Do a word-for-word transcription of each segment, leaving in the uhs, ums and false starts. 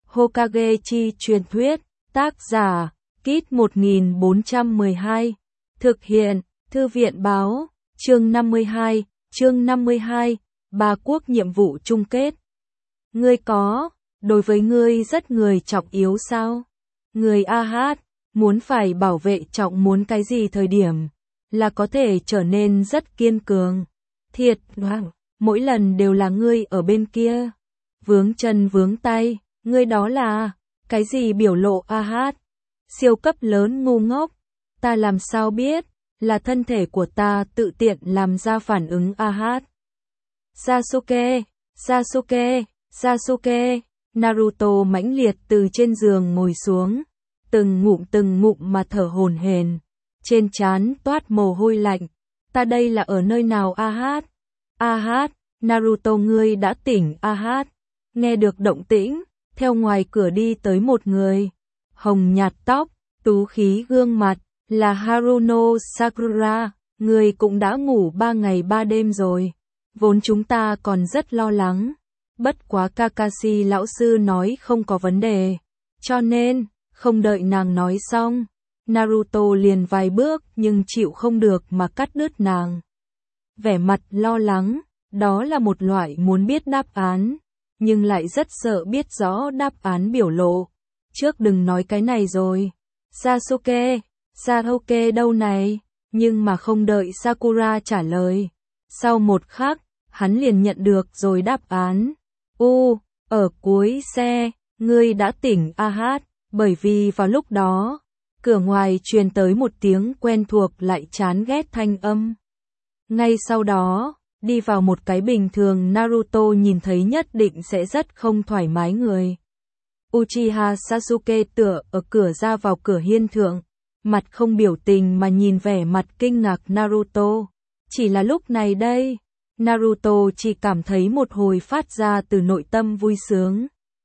Hokage chi truyền thuyết, tác giả, Kit một nghìn bốn trăm mười hai, thực hiện, Thư viện báo, chương năm mươi hai, chương năm mươi hai, Ba quốc nhiệm vụ chung kết. Ngươi có, đối với ngươi rất người trọng yếu sao? Người a hát, muốn phải bảo vệ trọng muốn cái gì thời điểm, là có thể trở nên rất kiên cường. Thiệt hoàng, mỗi lần đều là ngươi ở bên kia. Vướng chân vướng tay, ngươi đó là, cái gì biểu lộ a hát? Siêu cấp lớn ngu ngốc, ta làm sao biết, là thân thể của ta tự tiện làm ra phản ứng a hát. Sasuke, Sasuke, Sasuke, Naruto mãnh liệt từ trên giường ngồi xuống, từng ngụm từng ngụm mà thở hổn hển, trên trán toát mồ hôi lạnh. Ta đây là ở nơi nào a hát? A hát, Naruto ngươi đã tỉnh a hát. Nghe được động tĩnh, theo ngoài cửa đi tới một người, hồng nhạt tóc, tú khí gương mặt, là Haruno Sakura, người cũng đã ngủ ba ngày ba đêm rồi. Vốn chúng ta còn rất lo lắng, bất quá Kakashi lão sư nói không có vấn đề, cho nên, không đợi nàng nói xong, Naruto liền vài bước nhưng chịu không được mà cắt đứt nàng. Vẻ mặt lo lắng, đó là một loại muốn biết đáp án, nhưng lại rất sợ biết rõ đáp án biểu lộ. Trước đừng nói cái này rồi. Sasuke, Sasuke đâu này? Nhưng mà không đợi Sakura trả lời. Sau một khắc, hắn liền nhận được rồi đáp án. U, ở cuối xe, ngươi đã tỉnh a hát, bởi vì vào lúc đó, cửa ngoài truyền tới một tiếng quen thuộc lại chán ghét thanh âm. Ngay sau đó, đi vào một cái bình thường Naruto nhìn thấy nhất định sẽ rất không thoải mái người. Uchiha Sasuke tựa ở cửa ra vào cửa hiên thượng, mặt không biểu tình mà nhìn vẻ mặt kinh ngạc Naruto. Chỉ là lúc này đây, Naruto chỉ cảm thấy một hồi phát ra từ nội tâm vui sướng.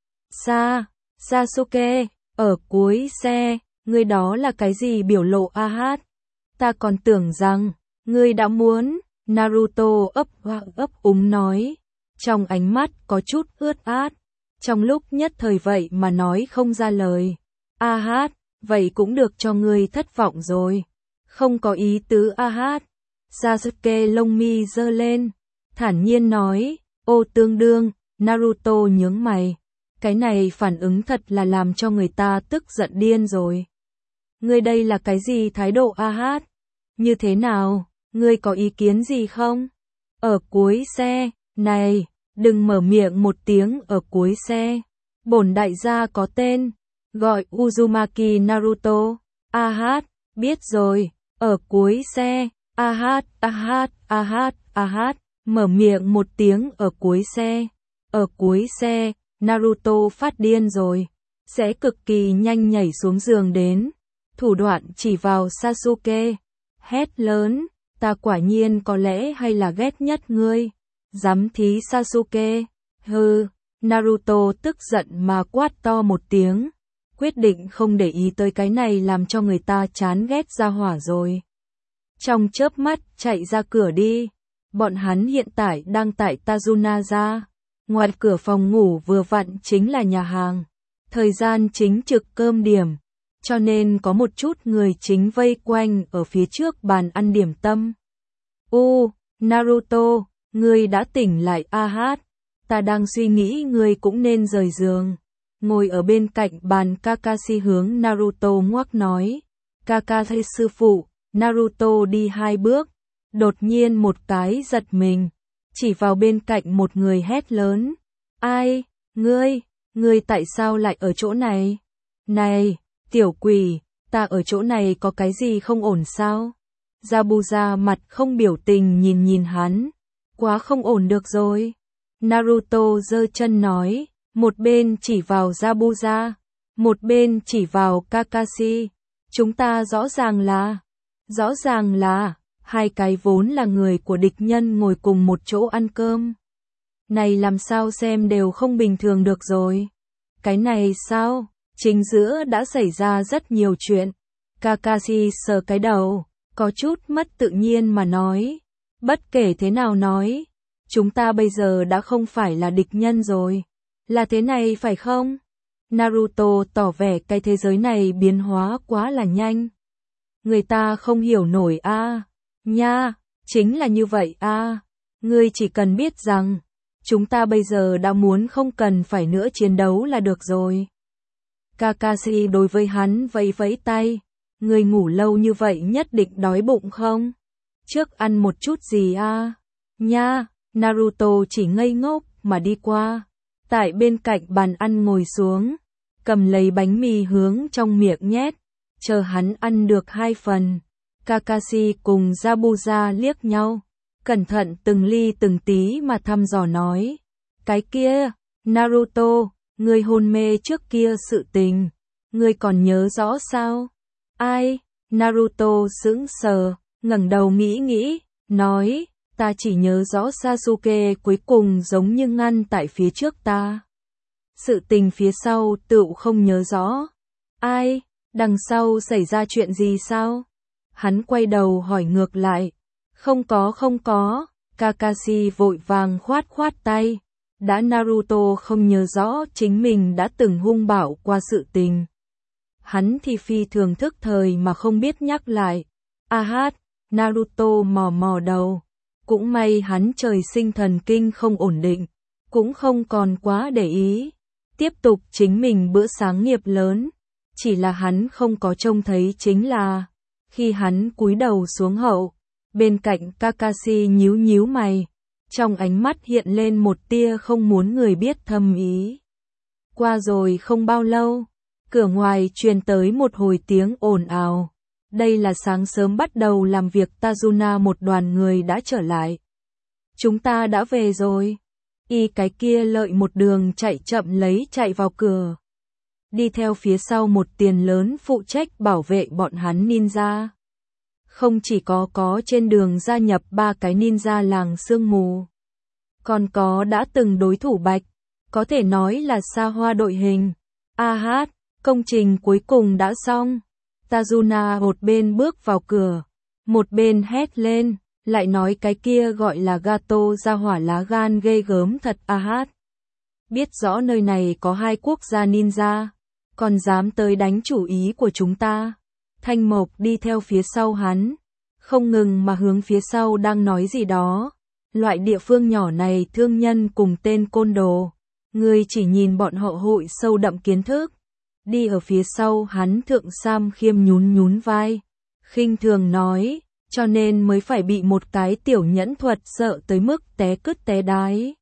Sa, Sasuke, ở cuối xe, ngươi đó là cái gì biểu lộ a hát? Ta còn tưởng rằng, ngươi đã muốn, Naruto ấp hoa ấp úng nói, trong ánh mắt có chút ướt át, trong lúc nhất thời vậy mà nói không ra lời. A hát, vậy cũng được cho ngươi thất vọng rồi, không có ý tứ a hát. Sasuke lông mi giơ lên, thản nhiên nói, ô tương đương, Naruto nhướng mày, cái này phản ứng thật là làm cho người ta tức giận điên rồi. Ngươi đây là cái gì thái độ a hát? Như thế nào, ngươi có ý kiến gì không? Ở cuối xe, này, đừng mở miệng một tiếng ở cuối xe. Bổn đại gia có tên, gọi Uzumaki Naruto. A hát, biết rồi, ở cuối xe. A hát, a hát, a hát, a hát, mở miệng một tiếng ở cuối xe. Ở cuối xe, Naruto phát điên rồi, sẽ cực kỳ nhanh nhảy xuống giường đến, thủ đoạn chỉ vào Sasuke, hét lớn, ta quả nhiên có lẽ hay là ghét nhất ngươi, dám thí Sasuke, hừ, Naruto tức giận mà quát to một tiếng, quyết định không để ý tới cái này làm cho người ta chán ghét ra hỏa rồi. Trong chớp mắt chạy ra cửa đi, bọn hắn hiện tại đang tại Tazunaga, ngoài cửa phòng ngủ vừa vặn chính là nhà hàng, thời gian chính trực cơm điểm, cho nên có một chút người chính vây quanh ở phía trước bàn ăn điểm tâm. U, Naruto, ngươi đã tỉnh lại a hát, ta đang suy nghĩ ngươi cũng nên rời giường. Ngồi ở bên cạnh bàn Kakashi hướng Naruto ngoắc nói, Kakashi sư phụ. Naruto đi hai bước, đột nhiên một cái giật mình, chỉ vào bên cạnh một người hét lớn, ai, ngươi, ngươi tại sao lại ở chỗ này? Này, tiểu quỷ, ta ở chỗ này có cái gì không ổn sao? Zabuza mặt không biểu tình nhìn nhìn hắn, quá không ổn được rồi. Naruto giơ chân nói, một bên chỉ vào Zabuza, một bên chỉ vào Kakashi, chúng ta rõ ràng là... Rõ ràng là, hai cái vốn là người của địch nhân ngồi cùng một chỗ ăn cơm. Này làm sao xem đều không bình thường được rồi. Cái này sao, chính giữa đã xảy ra rất nhiều chuyện. Kakashi sờ cái đầu, có chút mất tự nhiên mà nói. Bất kể thế nào nói, chúng ta bây giờ đã không phải là địch nhân rồi. Là thế này phải không? Naruto tỏ vẻ cái thế giới này biến hóa quá là nhanh. Người ta không hiểu nổi a. À. Nha, chính là như vậy a. À. Ngươi chỉ cần biết rằng, chúng ta bây giờ đã muốn không cần phải nữa chiến đấu là được rồi. Kakashi đối với hắn vẫy vẫy tay. Ngươi ngủ lâu như vậy nhất định đói bụng không? Trước ăn một chút gì a? À? Nha, Naruto chỉ ngây ngốc mà đi qua. Tại bên cạnh bàn ăn ngồi xuống, cầm lấy bánh mì hướng trong miệng nhét, chờ hắn ăn được hai phần. Kakashi cùng Zabuza liếc nhau, cẩn thận từng ly từng tí mà thăm dò nói. Cái kia, Naruto, ngươi hôn mê trước kia sự tình, ngươi còn nhớ rõ sao? Ai? Naruto sững sờ, ngẩng đầu nghĩ nghĩ, nói, ta chỉ nhớ rõ Sasuke cuối cùng giống như ngăn tại phía trước ta. Sự tình phía sau tựu không nhớ rõ. Ai? Đằng sau xảy ra chuyện gì sao? Hắn quay đầu hỏi ngược lại. Không có không có, Kakashi vội vàng khoát khoát tay. Đã Naruto không nhớ rõ chính mình đã từng hung bạo qua sự tình. Hắn thì phi thường thức thời mà không biết nhắc lại. A hát, Naruto mò mò đầu. Cũng may hắn trời sinh thần kinh không ổn định, cũng không còn quá để ý. Tiếp tục chính mình bữa sáng nghiệp lớn. Chỉ là hắn không có trông thấy chính là, khi hắn cúi đầu xuống hậu, bên cạnh Kakashi nhíu nhíu mày, trong ánh mắt hiện lên một tia không muốn người biết thâm ý. Qua rồi không bao lâu, cửa ngoài truyền tới một hồi tiếng ồn ào. Đây là sáng sớm bắt đầu làm việc Tazuna, một đoàn người đã trở lại. Chúng ta đã về rồi. Y cái kia lợi một đường chạy chậm lấy chạy vào cửa. Đi theo phía sau một tiền lớn phụ trách bảo vệ bọn hắn ninja. Không chỉ có có trên đường gia nhập ba cái ninja làng sương mù, còn có đã từng đối thủ Bạch, có thể nói là xa hoa đội hình. A hát, công trình cuối cùng đã xong. Tazuna một bên bước vào cửa, một bên hét lên, lại nói cái kia gọi là Gato ra hỏa lá gan ghê gớm thật. A hát, biết rõ nơi này có hai quốc gia ninja, còn dám tới đánh chủ ý của chúng ta. Thanh Mộc đi theo phía sau hắn, không ngừng mà hướng phía sau đang nói gì đó. Loại địa phương nhỏ này thương nhân cùng tên côn đồ, người chỉ nhìn bọn họ hội sâu đậm kiến thức. Đi ở phía sau hắn Thượng Sam Khiêm nhún nhún vai, khinh thường nói, cho nên mới phải bị một cái tiểu nhẫn thuật sợ tới mức té cứt té đái.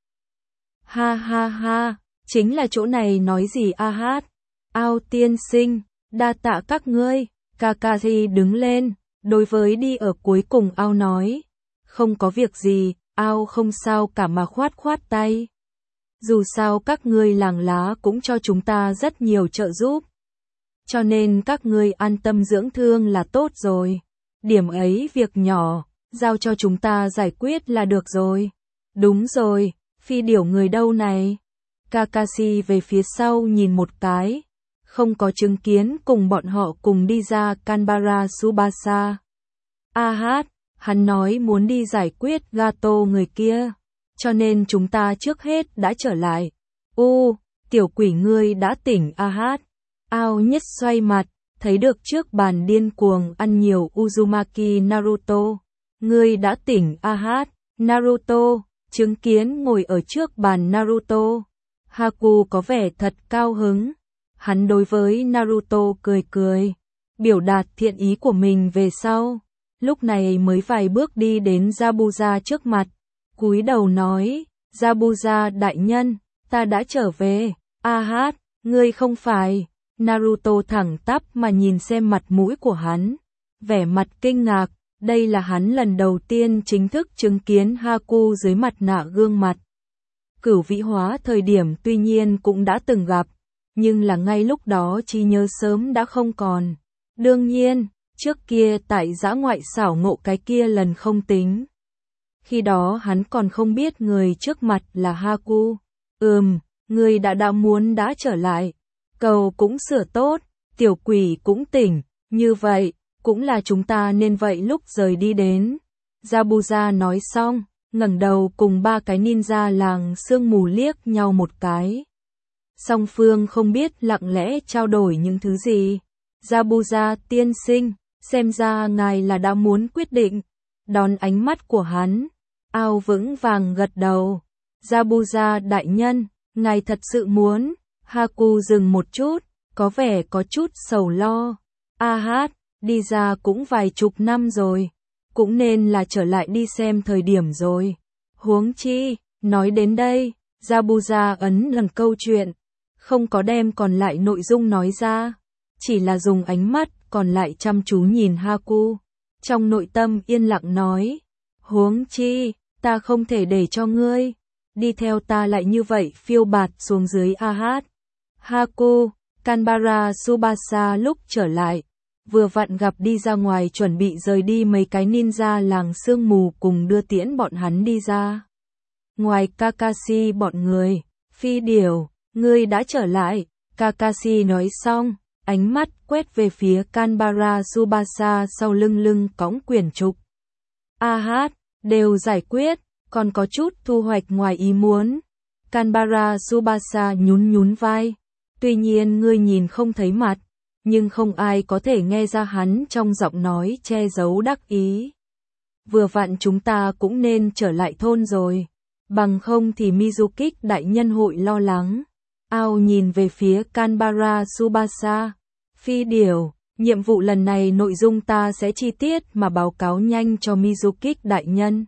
Ha ha ha, chính là chỗ này nói gì a hát. Ao tiên sinh, đa tạ các ngươi. Kakashi đứng lên, đối với đi ở cuối cùng Ao nói, không có việc gì. Ao không sao cả mà khoát khoát tay. Dù sao các ngươi làng lá cũng cho chúng ta rất nhiều trợ giúp, cho nên các ngươi an tâm dưỡng thương là tốt rồi. Điểm ấy việc nhỏ, giao cho chúng ta giải quyết là được rồi. Đúng rồi, phi điểu người đâu này? Kakashi về phía sau nhìn một cái, không có chứng kiến cùng bọn họ cùng đi ra Kanbara Tsubasa. A hát, hắn nói muốn đi giải quyết Gato người kia, cho nên chúng ta trước hết đã trở lại. U, tiểu quỷ ngươi đã tỉnh. A hát. Ao nhất xoay mặt, thấy được trước bàn điên cuồng ăn nhiều Uzumaki Naruto. Ngươi đã tỉnh. A hát. Naruto, chứng kiến ngồi ở trước bàn Naruto. Haku có vẻ thật cao hứng. Hắn đối với Naruto cười cười, biểu đạt thiện ý của mình về sau. Lúc này mới vài bước đi đến Zabuza trước mặt, cúi đầu nói, Zabuza đại nhân, ta đã trở về. A hát, ngươi không phải. Naruto thẳng tắp mà nhìn xem mặt mũi của hắn, vẻ mặt kinh ngạc, đây là hắn lần đầu tiên chính thức chứng kiến Haku dưới mặt nạ gương mặt. Cửu vĩ hóa thời điểm tuy nhiên cũng đã từng gặp, nhưng là ngay lúc đó trí nhớ sớm đã không còn. Đương nhiên, trước kia tại dã ngoại xảo ngộ cái kia lần không tính. Khi đó hắn còn không biết người trước mặt là Haku. Ừm, người đã đã muốn đã trở lại. Cầu cũng sửa tốt, tiểu quỷ cũng tỉnh, như vậy, cũng là chúng ta nên vậy lúc rời đi đến. Zabuza nói xong, ngẩng đầu cùng ba cái ninja làng sương mù liếc nhau một cái. Song phương không biết lặng lẽ trao đổi những thứ gì. Jabuza tiên sinh, xem ra ngài là đã muốn quyết định. Đón ánh mắt của hắn, Ao vững vàng gật đầu. Jabuza đại nhân, ngài thật sự muốn. Haku dừng một chút, có vẻ có chút sầu lo. A hát, đi ra cũng vài chục năm rồi, cũng nên là trở lại đi xem thời điểm rồi. Huống chi, nói đến đây, Jabuza ấn lần câu chuyện, không có đem còn lại nội dung nói ra, chỉ là dùng ánh mắt còn lại chăm chú nhìn Haku. Trong nội tâm yên lặng nói, huống chi, ta không thể để cho ngươi đi theo ta lại như vậy phiêu bạt xuống dưới A hát. Haku, Kanbara Tsubasa lúc trở lại, vừa vặn gặp đi ra ngoài chuẩn bị rời đi mấy cái ninja làng sương mù cùng đưa tiễn bọn hắn đi ra. Ngoài Kakashi bọn người, Phi Điểu, ngươi đã trở lại, Kakashi nói xong, ánh mắt quét về phía Kanbara Tsubasa sau lưng lưng cõng quyển trục. A hát, đều giải quyết, còn có chút thu hoạch ngoài ý muốn. Kanbara Tsubasa nhún nhún vai, tuy nhiên ngươi nhìn không thấy mặt, nhưng không ai có thể nghe ra hắn trong giọng nói che giấu đắc ý. Vừa vặn chúng ta cũng nên trở lại thôn rồi, bằng không thì Mizukik đại nhân hội lo lắng. Ao nhìn về phía Kanbara Tsubasa, Phi Điểu, nhiệm vụ lần này nội dung ta sẽ chi tiết mà báo cáo nhanh cho Mizukik đại nhân.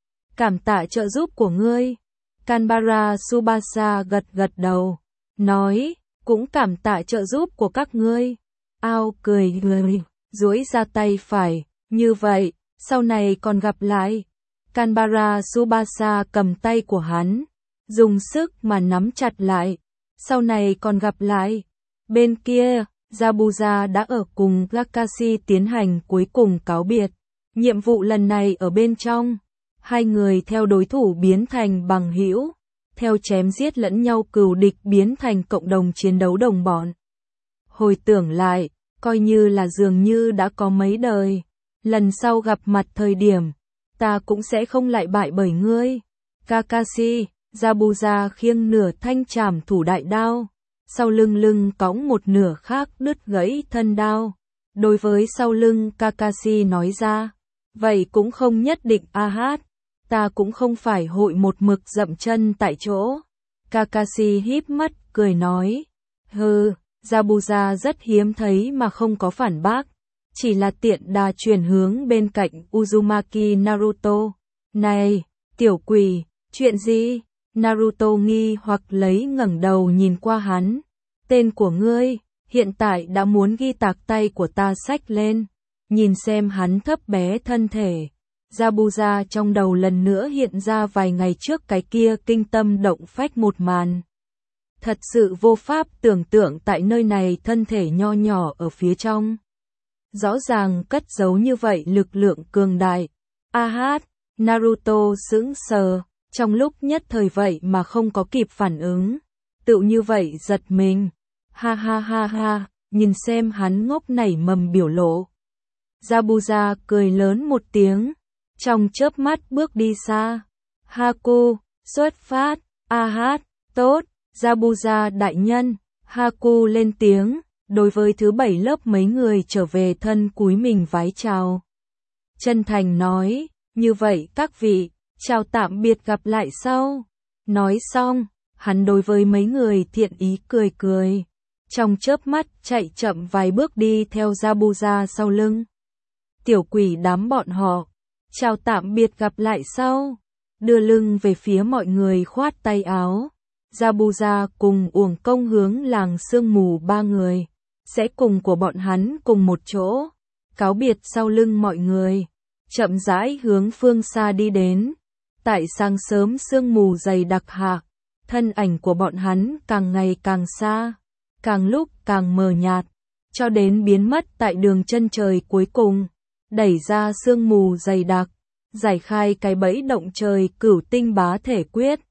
Cảm tạ trợ giúp của ngươi. Kanbara Tsubasa gật gật đầu, nói, cũng cảm tạ trợ giúp của các ngươi. Ao cười cười, duỗi ra tay phải, như vậy, sau này còn gặp lại. Kanbara Tsubasa cầm tay của hắn, dùng sức mà nắm chặt lại, sau này còn gặp lại. Bên kia, Jabuza đã ở cùng Kakashi tiến hành cuối cùng cáo biệt. Nhiệm vụ lần này ở bên trong, hai người theo đối thủ biến thành bằng hữu, theo chém giết lẫn nhau cừu địch biến thành cộng đồng chiến đấu đồng bọn. Hồi tưởng lại, coi như là dường như đã có mấy đời, lần sau gặp mặt thời điểm, ta cũng sẽ không lại bại bởi ngươi. Kakashi, Jabuza khiêng nửa thanh trảm thủ đại đao, sau lưng lưng cõng một nửa khác đứt gãy thân đao. Đối với sau lưng Kakashi nói ra, vậy cũng không nhất định A hát, ta cũng không phải hội một mực dậm chân tại chỗ. Kakashi híp mắt cười nói, hừ, Jabuza rất hiếm thấy mà không có phản bác, chỉ là tiện đà chuyển hướng bên cạnh Uzumaki Naruto. Này, tiểu quỷ, chuyện gì? Naruto nghi hoặc lấy ngẩng đầu nhìn qua hắn. Tên của ngươi, hiện tại đã muốn ghi tạc tay của ta xách lên. Nhìn xem hắn thấp bé thân thể. Jabuza trong đầu lần nữa hiện ra vài ngày trước cái kia kinh tâm động phách một màn. Thật sự vô pháp tưởng tượng tại nơi này thân thể nho nhỏ ở phía trong. Rõ ràng cất giấu như vậy lực lượng cường đại. A hát, Naruto sững sờ, trong lúc nhất thời vậy mà không có kịp phản ứng. Tự như vậy giật mình. Ha ha ha ha, nhìn xem hắn ngốc nảy mầm biểu lộ. Jabuza cười lớn một tiếng, trong chớp mắt bước đi xa. Haku, xuất phát. A hát, tốt. Jabuza đại nhân, Haku lên tiếng, đối với thứ bảy lớp mấy người trở về thân cúi mình vái chào. Chân thành nói, như vậy các vị, chào tạm biệt gặp lại sau. Nói xong, hắn đối với mấy người thiện ý cười cười, trong chớp mắt chạy chậm vài bước đi theo Jabuza sau lưng. Tiểu quỷ đám bọn họ, chào tạm biệt gặp lại sau, đưa lưng về phía mọi người khoát tay áo. Jabuza cùng Uổng Công hướng làng sương mù ba người, sẽ cùng của bọn hắn cùng một chỗ, cáo biệt sau lưng mọi người, chậm rãi hướng phương xa đi đến. Tại sáng sớm sương mù dày đặc hạ, thân ảnh của bọn hắn càng ngày càng xa, càng lúc càng mờ nhạt, cho đến biến mất tại đường chân trời cuối cùng, đẩy ra sương mù dày đặc, giải khai cái bẫy động trời cửu tinh bá thể quyết.